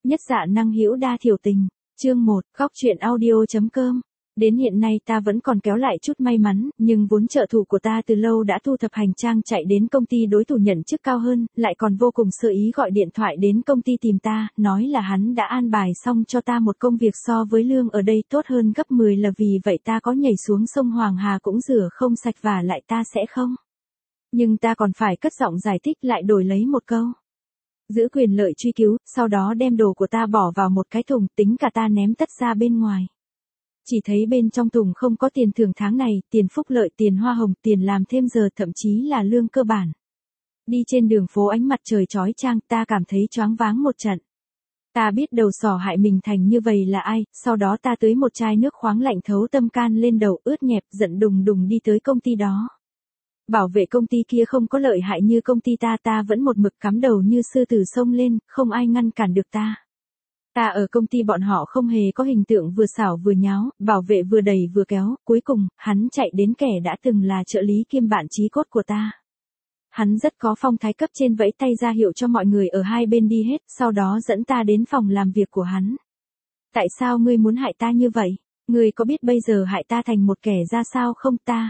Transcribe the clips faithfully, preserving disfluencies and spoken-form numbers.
Nhất dạ năng hữu đa thiểu tình. Chương một, góc truyện audio chấm com. Đến hiện nay ta vẫn còn kéo lại chút may mắn, nhưng vốn trợ thủ của ta từ lâu đã thu thập hành trang chạy đến công ty đối thủ nhận chức cao hơn, lại còn vô cùng sơ ý gọi điện thoại đến công ty tìm ta, nói là hắn đã an bài xong cho ta một công việc so với lương ở đây tốt hơn gấp mười lần, vì vậy ta có nhảy xuống sông Hoàng Hà cũng rửa không sạch và lại ta sẽ không. Nhưng ta còn phải cất giọng giải thích lại đổi lấy một câu. Giữ quyền lợi truy cứu, sau đó đem đồ của ta bỏ vào một cái thùng, tính cả ta ném tất ra bên ngoài. Chỉ thấy bên trong thùng không có tiền thưởng tháng này, tiền phúc lợi, tiền hoa hồng, tiền làm thêm giờ, thậm chí là lương cơ bản. Đi trên đường phố ánh mặt trời chói chang, ta cảm thấy choáng váng một trận. Ta biết đầu sỏ hại mình thành như vậy là ai, sau đó ta tưới một chai nước khoáng lạnh thấu tâm can lên đầu, ướt nhẹp, giận đùng đùng đi tới công ty đó. Bảo vệ công ty kia không có lợi hại như công ty ta, ta vẫn một mực cắm đầu như sư tử xông lên, không ai ngăn cản được ta. Ta ở công ty bọn họ không hề có hình tượng vừa xảo vừa nháo, bảo vệ vừa đẩy vừa kéo, cuối cùng, hắn chạy đến kẻ đã từng là trợ lý kiêm bạn chí cốt của ta. Hắn rất có phong thái, cấp trên vẫy tay ra hiệu cho mọi người ở hai bên đi hết, sau đó dẫn ta đến phòng làm việc của hắn. Tại sao ngươi muốn hại ta như vậy? Ngươi có biết bây giờ hại ta thành một kẻ ra sao không ta?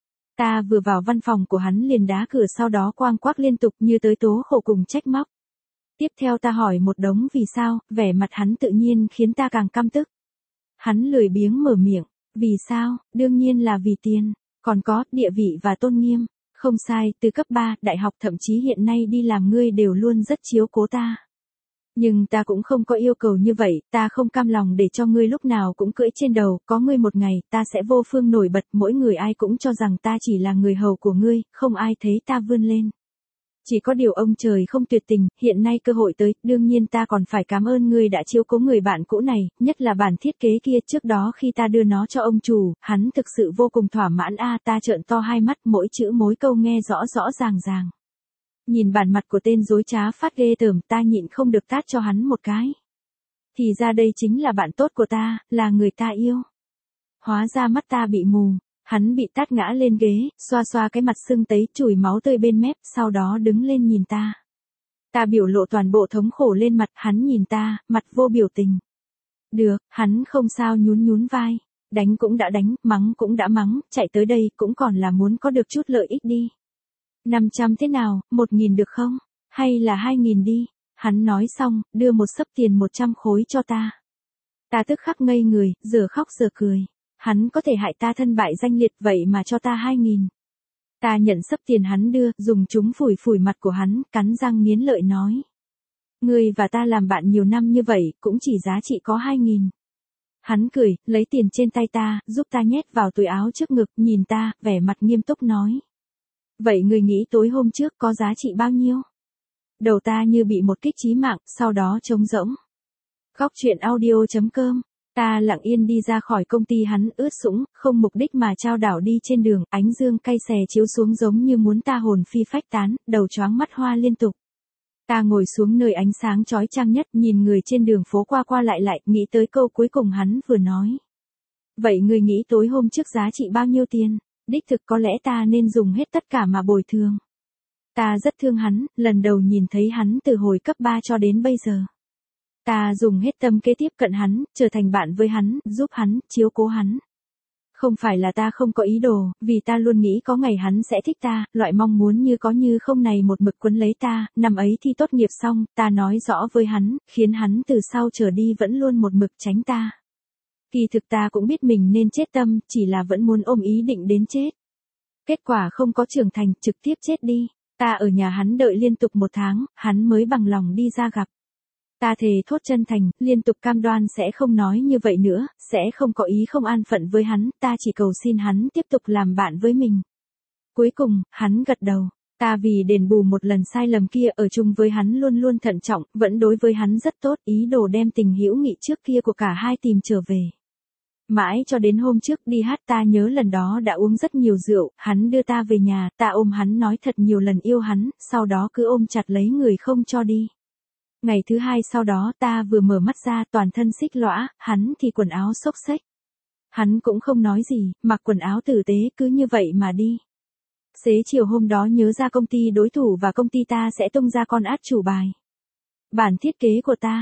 Ta vừa vào văn phòng của hắn liền đá cửa, sau đó quang quác liên tục như tới tố khổ cùng trách móc. Tiếp theo ta hỏi một đống vì sao, vẻ mặt hắn tự nhiên khiến ta càng căm tức. Hắn lười biếng mở miệng, vì sao, đương nhiên là vì tiền, còn có, địa vị và tôn nghiêm. Không sai, từ cấp ba, đại học thậm chí hiện nay đi làm ngươi đều luôn rất chiếu cố ta. Nhưng ta cũng không có yêu cầu như vậy, ta không cam lòng để cho ngươi lúc nào cũng cưỡi trên đầu, có ngươi một ngày, ta sẽ vô phương nổi bật, mỗi người ai cũng cho rằng ta chỉ là người hầu của ngươi, không ai thấy ta vươn lên. Chỉ có điều ông trời không tuyệt tình, hiện nay cơ hội tới, đương nhiên ta còn phải cảm ơn ngươi đã chiếu cố người bạn cũ này, nhất là bản thiết kế kia, trước đó khi ta đưa nó cho ông chủ, hắn thực sự vô cùng thỏa mãn a. Ta trợn to hai mắt, mỗi chữ mỗi câu nghe rõ rõ ràng ràng. Nhìn bản mặt của tên dối trá phát ghê tởm, ta nhịn không được tát cho hắn một cái. Thì ra đây chính là bạn tốt của ta, là người ta yêu. Hóa ra mắt ta bị mù. Hắn bị tát ngã lên ghế, xoa xoa cái mặt sưng tấy, chùi máu tươi bên mép, sau đó đứng lên nhìn ta. Ta biểu lộ toàn bộ thống khổ lên mặt, hắn nhìn ta, mặt vô biểu tình. Được, hắn không sao, nhún nhún vai. Đánh cũng đã đánh, mắng cũng đã mắng, chạy tới đây cũng còn là muốn có được chút lợi ích đi. năm trăm thế nào, một nghìn được không? Hay là hai nghìn đi? Hắn nói xong, đưa một xấp tiền một trăm khối cho ta. Ta tức khắc ngây người, giờ khóc giờ cười. Hắn có thể hại ta thân bại danh liệt, vậy mà cho ta hai nghìn. Ta nhận xấp tiền hắn đưa, dùng chúng phủi phủi mặt của hắn, cắn răng nghiến lợi nói. Ngươi và ta làm bạn nhiều năm như vậy, cũng chỉ giá trị có hai nghìn. Hắn cười, lấy tiền trên tay ta, giúp ta nhét vào túi áo trước ngực, nhìn ta, vẻ mặt nghiêm túc nói. Vậy ngươi nghĩ tối hôm trước có giá trị bao nhiêu? Đầu ta như bị một kích chí mạng, sau đó trống rỗng. Góc truyện audio chấm com. Ta lặng yên đi ra khỏi công ty hắn, ướt sũng, không mục đích mà trao đảo đi trên đường, ánh dương cay xè chiếu xuống giống như muốn ta hồn phi phách tán, đầu choáng mắt hoa liên tục. Ta ngồi xuống nơi ánh sáng chói chang nhất, nhìn người trên đường phố qua qua lại lại, nghĩ tới câu cuối cùng hắn vừa nói. Vậy người nghĩ tối hôm trước giá trị bao nhiêu tiền? Đích thực có lẽ ta nên dùng hết tất cả mà bồi thường. Ta rất thương hắn, lần đầu nhìn thấy hắn từ hồi cấp ba cho đến bây giờ. Ta dùng hết tâm kế tiếp cận hắn, trở thành bạn với hắn, giúp hắn, chiếu cố hắn. Không phải là ta không có ý đồ, vì ta luôn nghĩ có ngày hắn sẽ thích ta, loại mong muốn như có như không này một mực quấn lấy ta, năm ấy thi tốt nghiệp xong, ta nói rõ với hắn, khiến hắn từ sau trở đi vẫn luôn một mực tránh ta. Kỳ thực ta cũng biết mình nên chết tâm, chỉ là vẫn muốn ôm ý định đến chết. Kết quả không có trưởng thành, trực tiếp chết đi. Ta ở nhà hắn đợi liên tục một tháng, hắn mới bằng lòng đi ra gặp. Ta thề thốt chân thành, liên tục cam đoan sẽ không nói như vậy nữa, sẽ không có ý không an phận với hắn, ta chỉ cầu xin hắn tiếp tục làm bạn với mình. Cuối cùng, hắn gật đầu. Ta vì đền bù một lần sai lầm kia ở chung với hắn luôn luôn thận trọng, vẫn đối với hắn rất tốt, ý đồ đem tình hữu nghị trước kia của cả hai tìm trở về. Mãi cho đến hôm trước đi hát, ta nhớ lần đó đã uống rất nhiều rượu, hắn đưa ta về nhà, ta ôm hắn nói thật nhiều lần yêu hắn, sau đó cứ ôm chặt lấy người không cho đi. Ngày thứ hai sau đó ta vừa mở mắt ra toàn thân xích lõa, hắn thì quần áo xốc xếch. Hắn cũng không nói gì, mặc quần áo tử tế cứ như vậy mà đi. Xế chiều hôm đó nhớ ra công ty đối thủ và công ty ta sẽ tung ra con át chủ bài. Bản thiết kế của ta,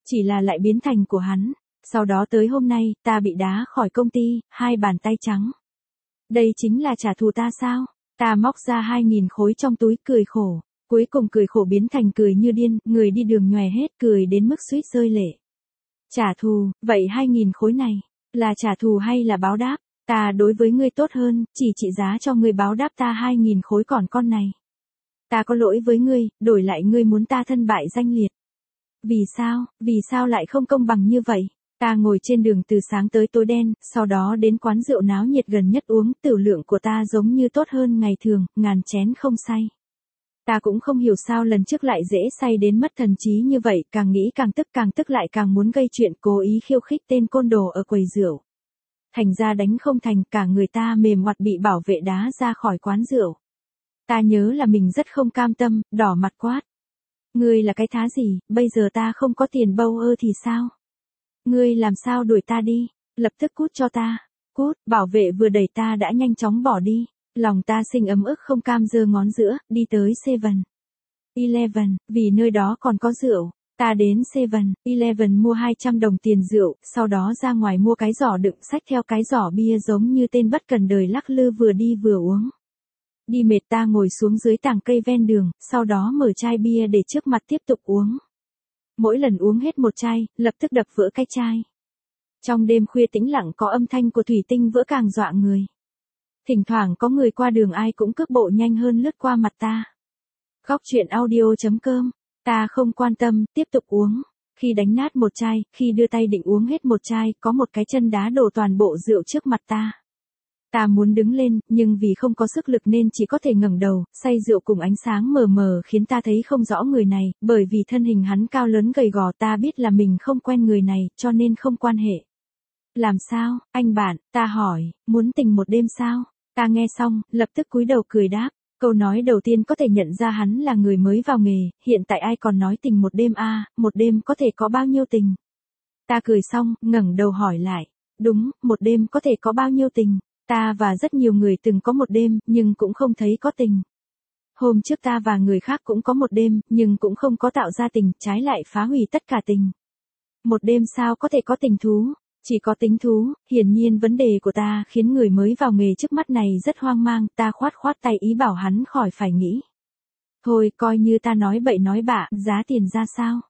chỉ là lại biến thành của hắn. Sau đó tới hôm nay, ta bị đá khỏi công ty, hai bàn tay trắng. Đây chính là trả thù ta sao? Ta móc ra hai nghìn khối trong túi cười khổ. Cuối cùng cười khổ biến thành cười như điên, người đi đường nhòe hết cười đến mức suýt rơi lệ. Trả thù, vậy hai nghìn khối này, là trả thù hay là báo đáp? Ta đối với ngươi tốt hơn, chỉ trị giá cho ngươi báo đáp ta hai nghìn khối còn con này. Ta có lỗi với ngươi, đổi lại ngươi muốn ta thân bại danh liệt. Vì sao, vì sao lại không công bằng như vậy? Ta ngồi trên đường từ sáng tới tối đen, sau đó đến quán rượu náo nhiệt gần nhất uống, tửu lượng của ta giống như tốt hơn ngày thường, ngàn chén không say. Ta cũng không hiểu sao lần trước lại dễ say đến mất thần trí như vậy, càng nghĩ càng tức càng tức lại càng muốn gây chuyện cố ý khiêu khích tên côn đồ ở quầy rượu. Thành ra đánh không thành, cả người ta mềm ngoặt bị bảo vệ đá ra khỏi quán rượu. Ta nhớ là mình rất không cam tâm, đỏ mặt quát. Ngươi là cái thá gì, bây giờ ta không có tiền bâu ơ thì sao? Ngươi làm sao đuổi ta đi, lập tức cút cho ta. Cút, bảo vệ vừa đẩy ta đã nhanh chóng bỏ đi. Lòng ta sinh ấm ức không cam giơ ngón giữa, đi tới Seven Eleven, vì nơi đó còn có rượu. Ta đến Seven Eleven mua hai trăm đồng tiền rượu, sau đó ra ngoài mua cái giỏ đựng xách theo cái giỏ bia giống như tên bất cần đời lắc lư vừa đi vừa uống. Đi mệt ta ngồi xuống dưới tàng cây ven đường, sau đó mở chai bia để trước mặt tiếp tục uống. Mỗi lần uống hết một chai, lập tức đập vỡ cái chai. Trong đêm khuya tĩnh lặng có âm thanh của thủy tinh vỡ càng dọa người. Thỉnh thoảng có người qua đường ai cũng cước bộ nhanh hơn lướt qua mặt ta. Góc chuyện audio chấm com. Ta không quan tâm, tiếp tục uống. Khi đánh nát một chai, khi đưa tay định uống hết một chai, có một cái chân đá đổ toàn bộ rượu trước mặt ta. Ta muốn đứng lên, nhưng vì không có sức lực nên chỉ có thể ngẩng đầu, say rượu cùng ánh sáng mờ mờ khiến ta thấy không rõ người này, bởi vì thân hình hắn cao lớn gầy gò ta biết là mình không quen người này, cho nên không quan hệ. Làm sao, anh bạn, ta hỏi, muốn tình một đêm sao? Ta nghe xong, lập tức cúi đầu cười đáp. Câu nói đầu tiên có thể nhận ra hắn là người mới vào nghề, hiện tại ai còn nói tình một đêm a, à, một đêm có thể có bao nhiêu tình? Ta cười xong, ngẩng đầu hỏi lại. Đúng, một đêm có thể có bao nhiêu tình? Ta và rất nhiều người từng có một đêm, nhưng cũng không thấy có tình. Hôm trước ta và người khác cũng có một đêm, nhưng cũng không có tạo ra tình, trái lại phá hủy tất cả tình. Một đêm sao có thể có tình thú? Chỉ có tính thú, hiển nhiên vấn đề của ta khiến người mới vào nghề trước mắt này rất hoang mang, ta khoát khoát tay ý bảo hắn khỏi phải nghĩ. Thôi coi như ta nói bậy nói bạ, giá tiền ra sao?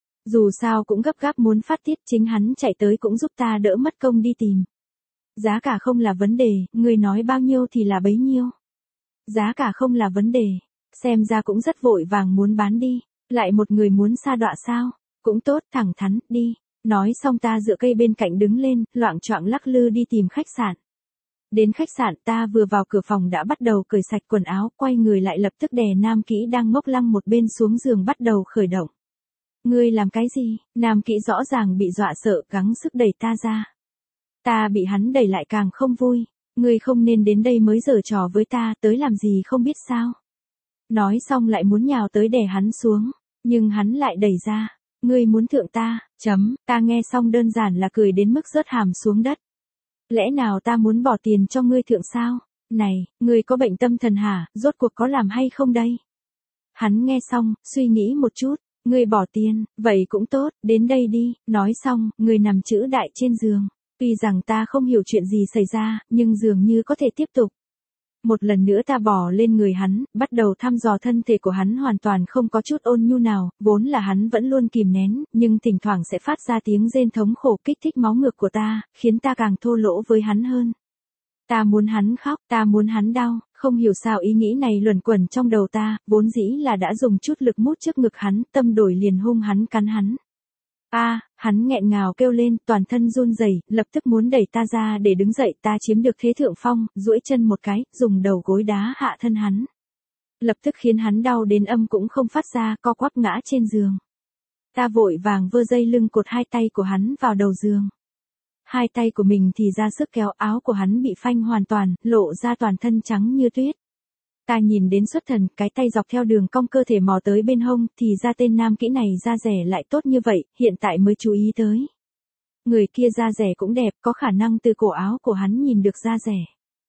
Dù sao cũng gấp gáp muốn phát tiết, chính hắn chạy tới cũng giúp ta đỡ mất công đi tìm. Giá cả không là vấn đề, người nói bao nhiêu thì là bấy nhiêu. Giá cả không là vấn đề, xem ra cũng rất vội vàng muốn bán đi, lại một người muốn sa đọa sao? Cũng tốt, thẳng thắn, đi. Nói xong ta dựa cây bên cạnh đứng lên, loạng choạng lắc lư đi tìm khách sạn. Đến khách sạn ta vừa vào cửa phòng đã bắt đầu cởi sạch quần áo, quay người lại lập tức đè Nam Kỹ đang ngốc lăng một bên xuống giường bắt đầu khởi động. Ngươi làm cái gì? Nam Kỹ rõ ràng bị dọa sợ, gắng sức đẩy ta ra. Ta bị hắn đẩy lại càng không vui. Ngươi không nên đến đây mới giở trò với ta, tới làm gì không biết sao. Nói xong lại muốn nhào tới đè hắn xuống, nhưng hắn lại đẩy ra. Ngươi muốn thượng ta, chấm, ta nghe xong đơn giản là cười đến mức rớt hàm xuống đất. Lẽ nào ta muốn bỏ tiền cho ngươi thượng sao? Này, ngươi có bệnh tâm thần hả, rốt cuộc có làm hay không đây? Hắn nghe xong, suy nghĩ một chút, ngươi bỏ tiền, vậy cũng tốt, đến đây đi, nói xong, ngươi nằm chữ đại trên giường. Tuy rằng ta không hiểu chuyện gì xảy ra, nhưng dường như có thể tiếp tục. Một lần nữa ta bò lên người hắn, bắt đầu thăm dò thân thể của hắn hoàn toàn không có chút ôn nhu nào, vốn là hắn vẫn luôn kìm nén, nhưng thỉnh thoảng sẽ phát ra tiếng rên thống khổ kích thích máu ngược của ta, khiến ta càng thô lỗ với hắn hơn. Ta muốn hắn khóc, ta muốn hắn đau, không hiểu sao ý nghĩ này luẩn quẩn trong đầu ta, vốn dĩ là đã dùng chút lực mút trước ngực hắn, tâm đổi liền hung hắn cắn hắn. A, à, hắn nghẹn ngào kêu lên, toàn thân run rẩy, lập tức muốn đẩy ta ra để đứng dậy, ta chiếm được thế thượng phong, duỗi chân một cái, dùng đầu gối đá hạ thân hắn. Lập tức khiến hắn đau đến âm cũng không phát ra, co quắp ngã trên giường. Ta vội vàng vơ dây lưng cột hai tay của hắn vào đầu giường. Hai tay của mình thì ra sức kéo, áo của hắn bị phanh hoàn toàn, lộ ra toàn thân trắng như tuyết. Ta nhìn đến xuất thần, cái tay dọc theo đường cong cơ thể mò tới bên hông, thì ra tên Nam Kỹ này da rẻ lại tốt như vậy, hiện tại mới chú ý tới. Người kia da rẻ cũng đẹp, có khả năng từ cổ áo của hắn nhìn được da rẻ.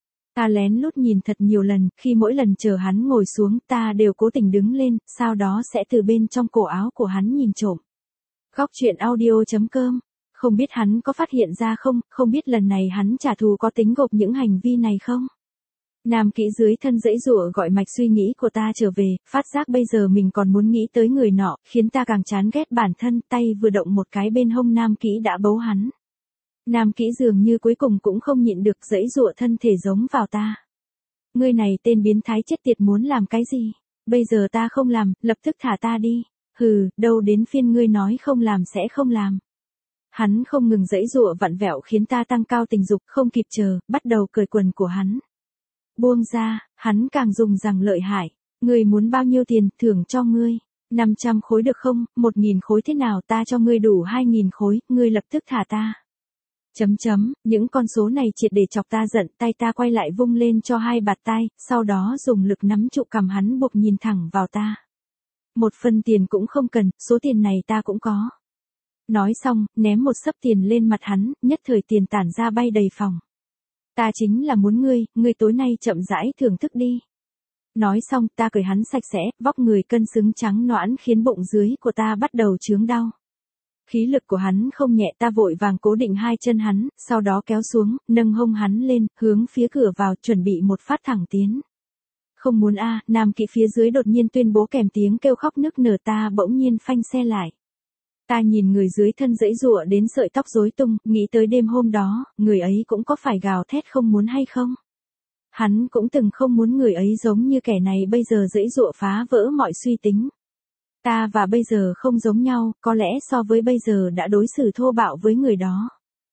Ta lén lút nhìn thật nhiều lần, khi mỗi lần chờ hắn ngồi xuống, ta đều cố tình đứng lên, sau đó sẽ từ bên trong cổ áo của hắn nhìn trộm. Góc truyện audio chấm com. Không biết hắn có phát hiện ra không, không biết lần này hắn trả thù có tính gộp những hành vi này không? Nam kỹ dưới thân dãy dụa gọi mạch suy nghĩ của ta trở về, phát giác bây giờ mình còn muốn nghĩ tới người nọ, khiến ta càng chán ghét bản thân, tay vừa động một cái bên hông nam kỹ đã bấu hắn. Nam kỹ dường như cuối cùng cũng không nhịn được dãy dụa thân thể giống vào ta. Ngươi này tên biến thái chết tiệt muốn làm cái gì? Bây giờ ta không làm, lập tức thả ta đi. Hừ, đâu đến phiên ngươi nói không làm sẽ không làm. Hắn không ngừng dãy dụa vặn vẹo khiến ta tăng cao tình dục, không kịp chờ, bắt đầu cởi quần của hắn. Buông ra, hắn càng dùng rằng lợi hại. Ngươi muốn bao nhiêu tiền, thưởng cho ngươi. năm trăm khối được không, một nghìn khối thế nào, ta cho ngươi đủ hai nghìn khối, ngươi lập tức thả ta. Chấm chấm, những con số này triệt để chọc ta giận, tay ta quay lại vung lên cho hai bạt tay, sau đó dùng lực nắm trụ cằm hắn buộc nhìn thẳng vào ta. Một phần tiền cũng không cần, số tiền này ta cũng có. Nói xong, ném một xấp tiền lên mặt hắn, nhất thời tiền tản ra bay đầy phòng. Ta chính là muốn ngươi, ngươi tối nay chậm rãi thưởng thức đi. Nói xong, ta cởi hắn sạch sẽ, vóc người cân xứng trắng nõn khiến bụng dưới của ta bắt đầu chướng đau. Khí lực của hắn không nhẹ, ta vội vàng cố định hai chân hắn, sau đó kéo xuống, nâng hông hắn lên, hướng phía cửa vào, chuẩn bị một phát thẳng tiến. Không muốn a, à, nam kỵ phía dưới đột nhiên tuyên bố kèm tiếng kêu khóc nức nở, ta bỗng nhiên phanh xe lại. Ta nhìn người dưới thân dãy giụa đến sợi tóc rối tung, nghĩ tới đêm hôm đó, người ấy cũng có phải gào thét không muốn hay không? Hắn cũng từng không muốn người ấy giống như kẻ này bây giờ dãy giụa phá vỡ mọi suy tính. Ta và bây giờ không giống nhau, có lẽ so với bây giờ đã đối xử thô bạo với người đó.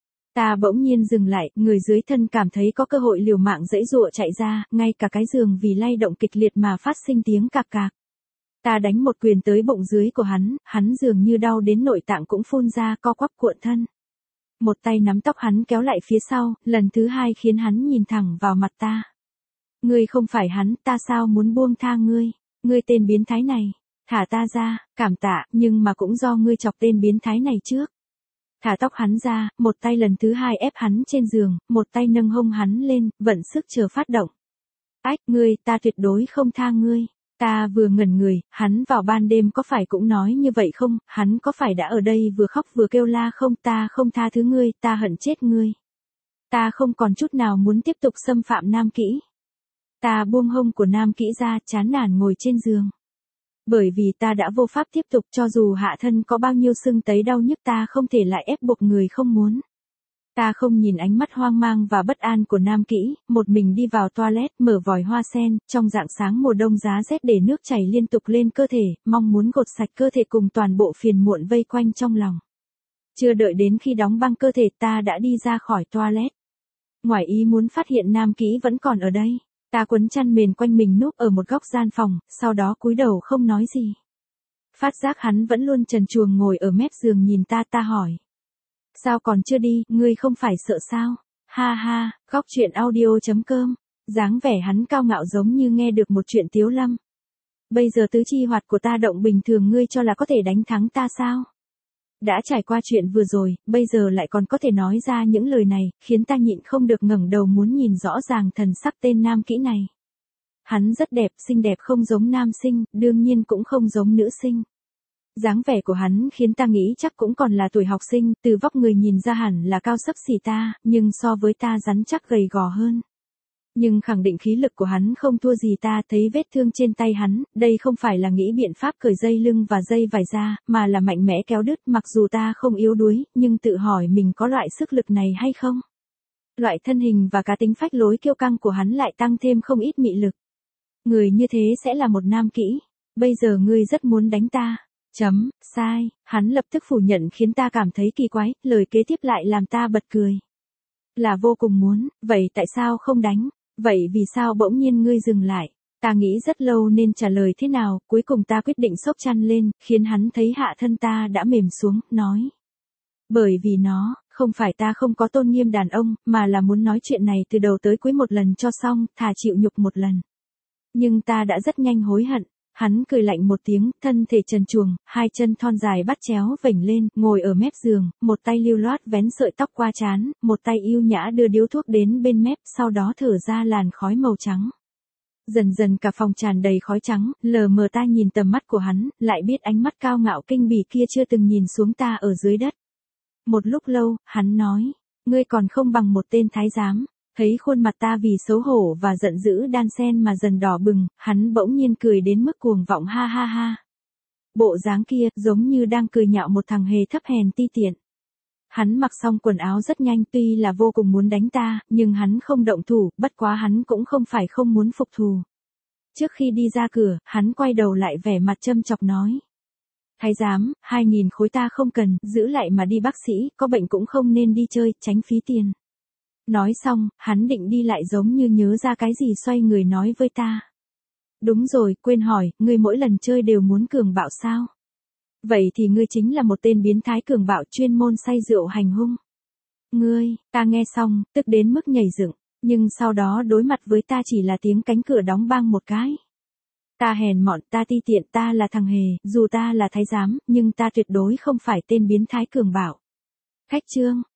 Ta bỗng nhiên dừng lại, người dưới thân cảm thấy có cơ hội liều mạng dãy giụa chạy ra, ngay cả cái giường vì lay động kịch liệt mà phát sinh tiếng cạc cạc. Ta đánh một quyền tới bụng dưới của hắn, hắn dường như đau đến nội tạng cũng phun ra co quắp cuộn thân. Một tay nắm tóc hắn kéo lại phía sau, lần thứ hai khiến hắn nhìn thẳng vào mặt ta. Ngươi không phải hắn, ta sao muốn buông tha ngươi, ngươi tên biến thái này. Thả ta ra, cảm tạ, nhưng mà cũng do ngươi chọc tên biến thái này trước. Thả tóc hắn ra, một tay lần thứ hai ép hắn trên giường, một tay nâng hông hắn lên, vận sức chờ phát động. Ách, ngươi, ta tuyệt đối không tha ngươi. Ta vừa ngẩn người, hắn vào ban đêm có phải cũng nói như vậy không, hắn có phải đã ở đây vừa khóc vừa kêu la không, ta không tha thứ ngươi, ta hận chết ngươi. Ta không còn chút nào muốn tiếp tục xâm phạm nam kỹ. Ta buông hông của nam kỹ ra, chán nản ngồi trên giường. Bởi vì ta đã vô pháp tiếp tục, cho dù hạ thân có bao nhiêu sưng tấy đau nhức ta không thể lại ép buộc người không muốn. Ta không nhìn ánh mắt hoang mang và bất an của nam kỹ, một mình đi vào toilet mở vòi hoa sen, trong rạng sáng mùa đông giá rét để nước chảy liên tục lên cơ thể, mong muốn gột sạch cơ thể cùng toàn bộ phiền muộn vây quanh trong lòng. Chưa đợi đến khi đóng băng cơ thể ta đã đi ra khỏi toilet. Ngoài ý muốn phát hiện nam kỹ vẫn còn ở đây. Ta quấn chăn mền quanh mình núp ở một góc gian phòng, sau đó cúi đầu không nói gì. Phát giác hắn vẫn luôn trần truồng ngồi ở mép giường nhìn ta, ta hỏi. Sao còn chưa đi, ngươi không phải sợ sao? Ha ha, góc truyện audio chấm com. Dáng vẻ hắn cao ngạo giống như nghe được một chuyện tiếu lâm. Bây giờ tứ chi hoạt của ta động bình thường, ngươi cho là có thể đánh thắng ta sao? Đã trải qua chuyện vừa rồi, bây giờ lại còn có thể nói ra những lời này, khiến ta nhịn không được ngẩng đầu muốn nhìn rõ ràng thần sắc tên nam kỹ này. Hắn rất đẹp, xinh đẹp không giống nam sinh, đương nhiên cũng không giống nữ sinh. Dáng vẻ của hắn khiến ta nghĩ chắc cũng còn là tuổi học sinh, từ vóc người nhìn ra hẳn là cao xấp xỉ ta, nhưng so với ta rắn chắc gầy gò hơn. Nhưng khẳng định khí lực của hắn không thua gì ta, thấy vết thương trên tay hắn, đây không phải là nghĩ biện pháp cởi dây lưng và dây vải ra, mà là mạnh mẽ kéo đứt, mặc dù ta không yếu đuối, nhưng tự hỏi mình có loại sức lực này hay không. Loại thân hình và cá tính phách lối kiêu căng của hắn lại tăng thêm không ít mị lực. Người như thế sẽ là một nam kỹ. Bây giờ ngươi rất muốn đánh ta. Chấm, sai, hắn lập tức phủ nhận khiến ta cảm thấy kỳ quái, lời kế tiếp lại làm ta bật cười. Là vô cùng muốn, vậy tại sao không đánh? Vậy vì sao bỗng nhiên ngươi dừng lại? Ta nghĩ rất lâu nên trả lời thế nào, cuối cùng ta quyết định xốc chăn lên, khiến hắn thấy hạ thân ta đã mềm xuống, nói. Bởi vì nó, không phải ta không có tôn nghiêm đàn ông, mà là muốn nói chuyện này từ đầu tới cuối một lần cho xong, thà chịu nhục một lần. Nhưng ta đã rất nhanh hối hận. Hắn cười lạnh một tiếng, thân thể trần truồng, hai chân thon dài bắt chéo vểnh lên, ngồi ở mép giường, một tay lưu loát vén sợi tóc qua trán, một tay yêu nhã đưa điếu thuốc đến bên mép, sau đó thở ra làn khói màu trắng. Dần dần cả phòng tràn đầy khói trắng, lờ mờ ta nhìn tầm mắt của hắn, lại biết ánh mắt cao ngạo kinh bỉ kia chưa từng nhìn xuống ta ở dưới đất. Một lúc lâu, hắn nói, ngươi còn không bằng một tên thái giám. Thấy khuôn mặt ta vì xấu hổ và giận dữ đan xen mà dần đỏ bừng, hắn bỗng nhiên cười đến mức cuồng vọng ha ha ha. Bộ dáng kia giống như đang cười nhạo một thằng hề thấp hèn ti tiện. Hắn mặc xong quần áo rất nhanh, tuy là vô cùng muốn đánh ta, nhưng hắn không động thủ, bất quá hắn cũng không phải không muốn phục thù. Trước khi đi ra cửa, hắn quay đầu lại vẻ mặt châm chọc nói. Thái giám, hai nghìn khối ta không cần, giữ lại mà đi bác sĩ, có bệnh cũng không nên đi chơi, tránh phí tiền. Nói xong, hắn định đi lại giống như nhớ ra cái gì xoay người nói với ta. Đúng rồi, quên hỏi, ngươi mỗi lần chơi đều muốn cường bạo sao? Vậy thì ngươi chính là một tên biến thái cường bạo chuyên môn say rượu hành hung. Ngươi, ta nghe xong, tức đến mức nhảy dựng, nhưng sau đó đối mặt với ta chỉ là tiếng cánh cửa đóng bang một cái. Ta hèn mọn, ta ti tiện, ta là thằng hề, dù ta là thái giám, nhưng ta tuyệt đối không phải tên biến thái cường bạo. Khách trương,